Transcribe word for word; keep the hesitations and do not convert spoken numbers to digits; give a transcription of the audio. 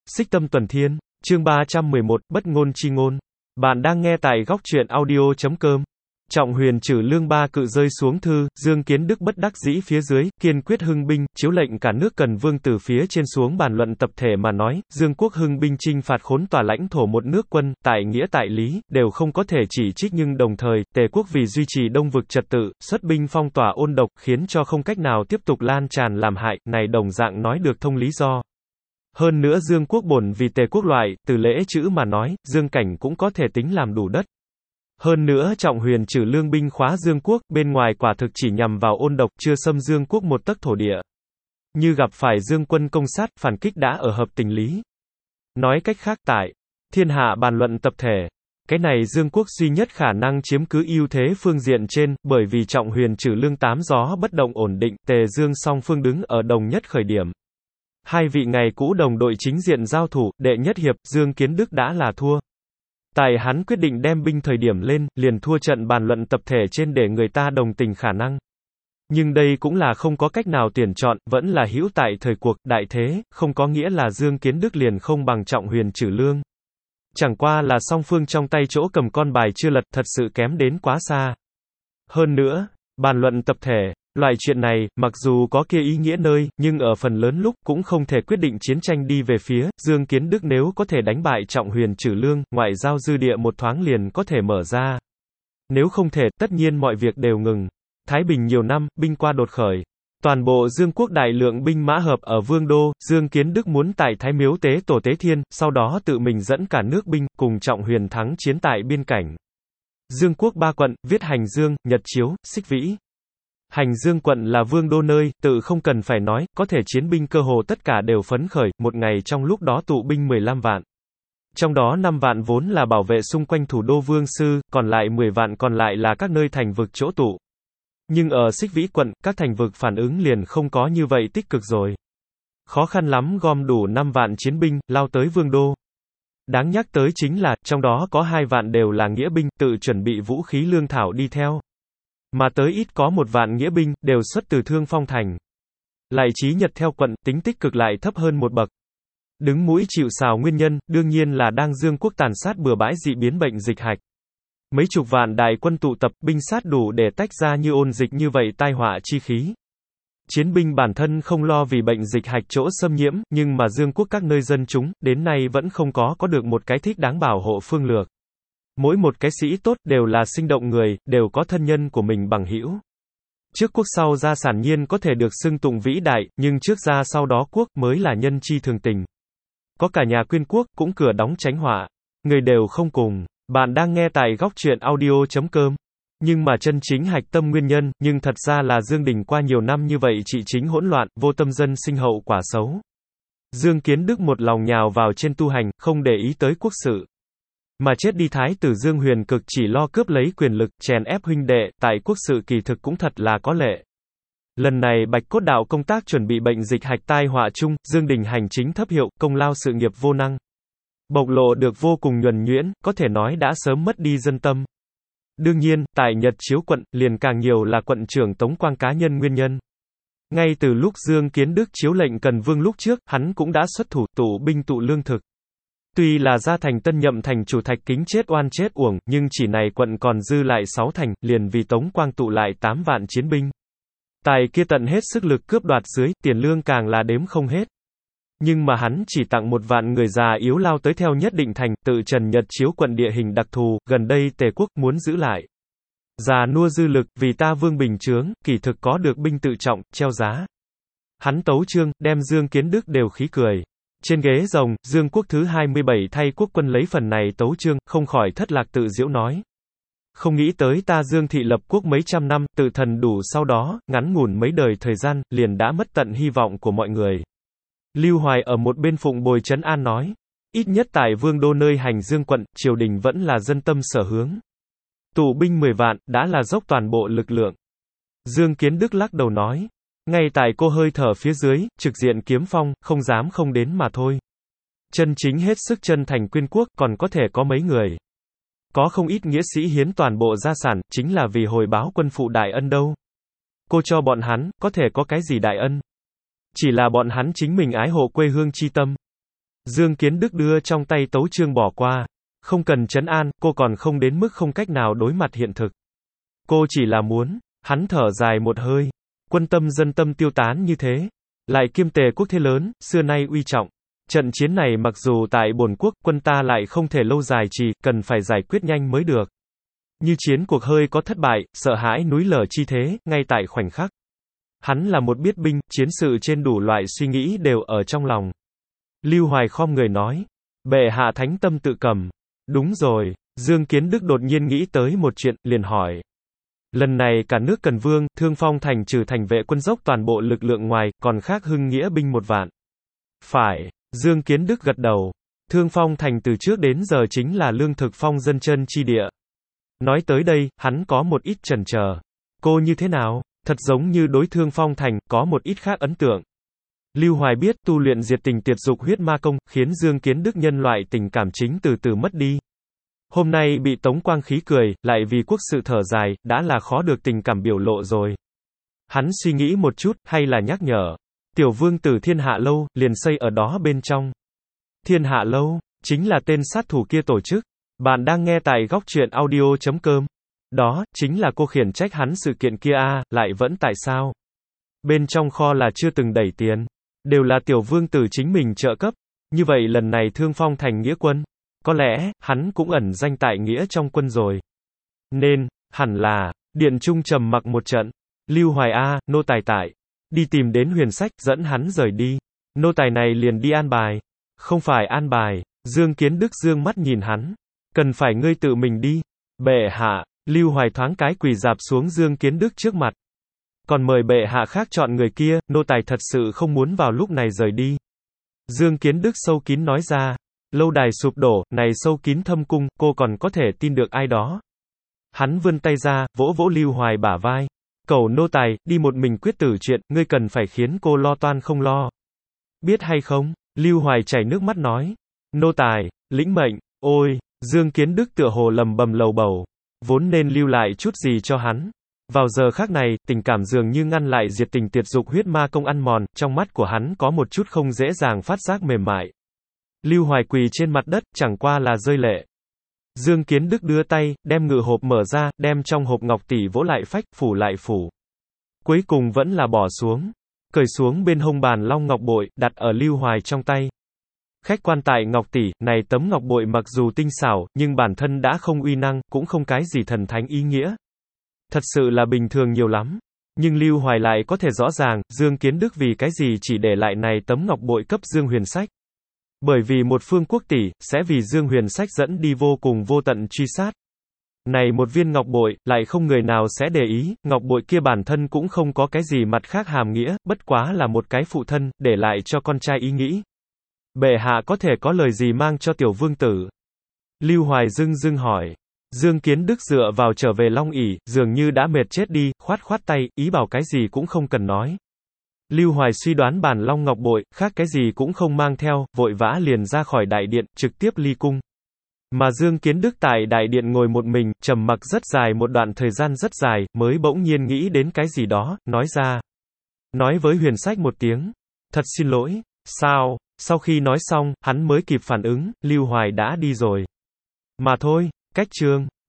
Xích Tâm Tuần Thiên, chương ba trăm mười một, Bất ngôn chi ngôn. Bạn đang nghe tại góc truyện audio chấm com. Trọng Huyền trừ lương ba cự rơi xuống thư, Dương Kiến Đức bất đắc dĩ phía dưới, kiên quyết hưng binh, chiếu lệnh cả nước cần vương từ phía trên xuống bàn luận tập thể mà nói, Dương quốc hưng binh chinh phạt khốn tỏa lãnh thổ một nước quân, tại nghĩa tại lý, đều không có thể chỉ trích nhưng đồng thời, Tề quốc vì duy trì đông vực trật tự, xuất binh phong tỏa ôn độc, khiến cho không cách nào tiếp tục lan tràn làm hại, này đồng dạng nói được thông lý do. Hơn nữa Dương quốc bổn vì Tề quốc loại, từ lễ chữ mà nói, Dương cảnh cũng có thể tính làm đủ đất. Hơn nữa Trọng Huyền trừ lương binh khóa Dương quốc, bên ngoài quả thực chỉ nhằm vào ôn độc, chưa xâm Dương quốc một tấc thổ địa. Như gặp phải Dương quân công sát, phản kích đã ở hợp tình lý. Nói cách khác tại thiên hạ bàn luận tập thể, cái này Dương quốc duy nhất khả năng chiếm cứ ưu thế phương diện trên, bởi vì Trọng Huyền trừ lương tám gió bất động ổn định, Tề Dương song phương đứng ở đồng nhất khởi điểm. Hai vị ngày cũ đồng đội chính diện giao thủ, đệ nhất hiệp, Dương Kiến Đức đã là thua. Tại hắn quyết định đem binh thời điểm lên, liền thua trận bàn luận tập thể trên để người ta đồng tình khả năng. Nhưng đây cũng là không có cách nào tuyển chọn, vẫn là hữu tại thời cuộc, đại thế, không có nghĩa là Dương Kiến Đức liền không bằng Trọng Huyền trừ lương. Chẳng qua là song phương trong tay chỗ cầm con bài chưa lật, thật sự kém đến quá xa. Hơn nữa, bàn luận tập thể, loại chuyện này, mặc dù có kia ý nghĩa nơi, nhưng ở phần lớn lúc, cũng không thể quyết định chiến tranh đi về phía, Dương Kiến Đức nếu có thể đánh bại Trọng Huyền trừ lương, ngoại giao dư địa một thoáng liền có thể mở ra. Nếu không thể, tất nhiên mọi việc đều ngừng. Thái Bình nhiều năm, binh qua đột khởi. Toàn bộ Dương quốc đại lượng binh mã hợp ở Vương Đô, Dương Kiến Đức muốn tại Thái Miếu tế tổ tế thiên, sau đó tự mình dẫn cả nước binh, cùng Trọng Huyền thắng chiến tại biên cảnh. Dương quốc ba quận, viết Hành Dương, Nhật Chiếu, Xích Vĩ. Hành Dương quận là Vương Đô nơi, tự không cần phải nói, có thể chiến binh cơ hồ tất cả đều phấn khởi, một ngày trong lúc đó tụ binh mười lăm vạn. Trong đó năm vạn vốn là bảo vệ xung quanh thủ đô Vương Sư, còn lại mười vạn còn lại là các nơi thành vực chỗ tụ. Nhưng ở Xích Vĩ quận, các thành vực phản ứng liền không có như vậy tích cực rồi. Khó khăn lắm gom đủ năm vạn chiến binh, lao tới Vương Đô. Đáng nhắc tới chính là, trong đó có hai vạn đều là nghĩa binh, tự chuẩn bị vũ khí lương thảo đi theo. Mà tới ít có một vạn nghĩa binh, đều xuất từ Thương Phong thành. Lại chí Nhật theo quận, tính tích cực lại thấp hơn một bậc. Đứng mũi chịu sào nguyên nhân, đương nhiên là đang Dương quốc tàn sát bừa bãi dị biến bệnh dịch hạch. Mấy chục vạn đại quân tụ tập, binh sát đủ để tách ra như ôn dịch như vậy tai họa chi khí. Chiến binh bản thân không lo vì bệnh dịch hạch chỗ xâm nhiễm, nhưng mà Dương quốc các nơi dân chúng, đến nay vẫn không có có được một cái thích đáng bảo hộ phương lược. Mỗi một cái sĩ tốt, đều là sinh động người, đều có thân nhân của mình bằng hữu. Trước quốc sau gia sản nhiên có thể được xưng tụng vĩ đại, nhưng trước gia sau đó quốc, mới là nhân chi thường tình. Có cả nhà quyên quốc, cũng cửa đóng tránh họa. Người đều không cùng. Bạn đang nghe tại góc truyện audio chấm com. Nhưng mà chân chính hạch tâm nguyên nhân, nhưng thật ra là Dương Đình qua nhiều năm như vậy trị chính hỗn loạn, vô tâm dân sinh hậu quả xấu. Dương Kiến Đức một lòng nhào vào trên tu hành, không để ý tới quốc sự. Mà chết đi Thái tử Dương Huyền Cực chỉ lo cướp lấy quyền lực, chèn ép huynh đệ, tại quốc sự kỳ thực cũng thật là có lệ. Lần này Bạch Cốt đạo công tác chuẩn bị bệnh dịch hạch tai họa chung, Dương Đình hành chính thấp hiệu, công lao sự nghiệp vô năng. Bộc lộ được vô cùng nhuần nhuyễn, có thể nói đã sớm mất đi dân tâm. Đương nhiên, tại Nhật Chiếu quận, liền càng nhiều là quận trưởng Tống Quang cá nhân nguyên nhân. Ngay từ lúc Dương Kiến Đức chiếu lệnh Cần Vương lúc trước, hắn cũng đã xuất thủ, tụ binh tụ lương thực. Tuy là ra thành Tân Nhậm thành chủ Thạch Kính chết oan chết uổng, nhưng chỉ này quận còn dư lại sáu thành, liền vì Tống Quang tụ lại tám vạn chiến binh. Tài kia tận hết sức lực cướp đoạt dưới, tiền lương càng là đếm không hết. Nhưng mà hắn chỉ tặng một vạn người già yếu lao tới theo nhất định thành, tự Trần Nhật Chiếu quận địa hình đặc thù, gần đây Tề quốc muốn giữ lại. Già nua dư lực, vì ta vương bình chướng, kỳ thực có được binh tự trọng, treo giá. Hắn tấu chương, đem Dương Kiến Đức đều khí cười. Trên ghế rồng, Dương quốc thứ hai mươi bảy thay quốc quân lấy phần này tấu chương, không khỏi thất lạc tự giễu nói. Không nghĩ tới ta Dương thị lập quốc mấy trăm năm, tự thần đủ sau đó, ngắn ngủn mấy đời thời gian, liền đã mất tận hy vọng của mọi người. Lưu Hoài ở một bên phụng bồi trấn an nói. Ít nhất tại Vương Đô nơi Hành Dương quận, triều đình vẫn là dân tâm sở hướng. Tụ binh mười vạn, đã là dốc toàn bộ lực lượng. Dương Kiến Đức lắc đầu nói. Ngay tại cô hơi thở phía dưới, trực diện kiếm phong, không dám không đến mà thôi. Chân chính hết sức chân thành quyên quốc, còn có thể có mấy người. Có không ít nghĩa sĩ hiến toàn bộ gia sản, chính là vì hồi báo quân phụ đại ân đâu. Cô cho bọn hắn, có thể có cái gì đại ân. Chỉ là bọn hắn chính mình ái hộ quê hương chi tâm. Dương Kiến Đức đưa trong tay tấu chương bỏ qua. Không cần trấn an, cô còn không đến mức không cách nào đối mặt hiện thực. Cô chỉ là muốn, hắn thở dài một hơi. Quân tâm dân tâm tiêu tán như thế. Lại kiêm tề quốc thế lớn, xưa nay uy trọng. Trận chiến này mặc dù tại bổn quốc, quân ta lại không thể lâu dài trì, cần phải giải quyết nhanh mới được. Như chiến cuộc hơi có thất bại, sợ hãi núi lở chi thế, ngay tại khoảnh khắc. Hắn là một biết binh, chiến sự trên đủ loại suy nghĩ đều ở trong lòng. Lưu Hoài khom người nói. Bệ hạ thánh tâm tự cầm. Đúng rồi, Dương Kiến Đức đột nhiên nghĩ tới một chuyện, liền hỏi. Lần này cả nước cần vương, Thương Phong thành trừ thành vệ quân dốc toàn bộ lực lượng ngoài, còn khác hưng nghĩa binh một vạn. Phải, Dương Kiến Đức gật đầu. Thương Phong thành từ trước đến giờ chính là lương thực phong dân chân chi địa. Nói tới đây, hắn có một ít chần chờ. Cô như thế nào? Thật giống như đối Thương Phong thành, có một ít khác ấn tượng. Lưu Hoài biết tu luyện diệt tình tiệt dục huyết ma công, khiến Dương Kiến Đức nhân loại tình cảm chính từ từ mất đi. Hôm nay bị Tống Quang khí cười, lại vì quốc sự thở dài, đã là khó được tình cảm biểu lộ rồi. Hắn suy nghĩ một chút, hay là nhắc nhở. Tiểu vương tử Thiên Hạ Lâu, liền xây ở đó bên trong. Thiên Hạ Lâu, chính là tên sát thủ kia tổ chức. Bạn đang nghe tại góc truyện audio chấm com. Đó, chính là cô khiển trách hắn sự kiện kia a, lại vẫn tại sao? Bên trong kho là chưa từng đẩy tiền. Đều là tiểu vương tử chính mình trợ cấp. Như vậy lần này Thương Phong thành nghĩa quân. Có lẽ, hắn cũng ẩn danh tại nghĩa trong quân rồi. Nên, hẳn là, Điện Trung trầm mặc một trận. Lưu Hoài A, nô tài tại. Đi tìm đến Huyền Sách, dẫn hắn rời đi. Nô tài này liền đi an bài. Không phải an bài. Dương Kiến Đức dương mắt nhìn hắn. Cần phải ngươi tự mình đi. Bệ hạ, Lưu Hoài thoáng cái quỳ dạp xuống Dương Kiến Đức trước mặt. Còn mời bệ hạ khác chọn người kia, nô tài thật sự không muốn vào lúc này rời đi. Dương Kiến Đức sâu kín nói ra. Lâu đài sụp đổ, này sâu kín thâm cung, cô còn có thể tin được ai đó. Hắn vươn tay ra, vỗ vỗ Lưu Hoài bả vai. Cầu nô tài, đi một mình quyết tử chuyện, ngươi cần phải khiến cô lo toan không lo. Biết hay không? Lưu Hoài chảy nước mắt nói. Nô tài, lĩnh mệnh, ôi, Dương Kiến Đức tựa hồ lầm bầm lầu bầu. Vốn nên lưu lại chút gì cho hắn. Vào giờ khác này, tình cảm dường như ngăn lại diệt tình tiệt dục huyết ma công ăn mòn, trong mắt của hắn có một chút không dễ dàng phát giác mềm mại. Lưu Hoài quỳ trên mặt đất, chẳng qua là rơi lệ. Dương Kiến Đức đưa tay, đem ngự hộp mở ra, đem trong hộp ngọc tỷ vỗ lại phách, phủ lại phủ. Cuối cùng vẫn là bỏ xuống. Cởi xuống bên hông bàn long ngọc bội, đặt ở Lưu Hoài trong tay. Khách quan tại ngọc tỷ, này tấm ngọc bội mặc dù tinh xảo, nhưng bản thân đã không uy năng, cũng không cái gì thần thánh ý nghĩa. Thật sự là bình thường nhiều lắm. Nhưng Lưu Hoài lại có thể rõ ràng, Dương Kiến Đức vì cái gì chỉ để lại này tấm ngọc bội cấp Dương Huyền Sách. Bởi vì một phương quốc tỷ, sẽ vì Dương Huyền Sách dẫn đi vô cùng vô tận truy sát. Này một viên ngọc bội, lại không người nào sẽ để ý, ngọc bội kia bản thân cũng không có cái gì mặt khác hàm nghĩa, bất quá là một cái phụ thân, để lại cho con trai ý nghĩ. Bệ hạ có thể có lời gì mang cho tiểu vương tử? Lưu Hoài dưng dưng hỏi. Dương Kiến Đức dựa vào trở về long ỷ, dường như đã mệt chết đi, khoát khoát tay, ý bảo cái gì cũng không cần nói. Lưu Hoài suy đoán bàn long ngọc bội, khác cái gì cũng không mang theo, vội vã liền ra khỏi đại điện, trực tiếp ly cung. Mà Dương Kiến Đức tại đại điện ngồi một mình, trầm mặc rất dài một đoạn thời gian rất dài, mới bỗng nhiên nghĩ đến cái gì đó, nói ra. Nói với Huyền Sách một tiếng. Thật xin lỗi. Sao? Sau khi nói xong, hắn mới kịp phản ứng, Lưu Hoài đã đi rồi. Mà thôi, cách chương.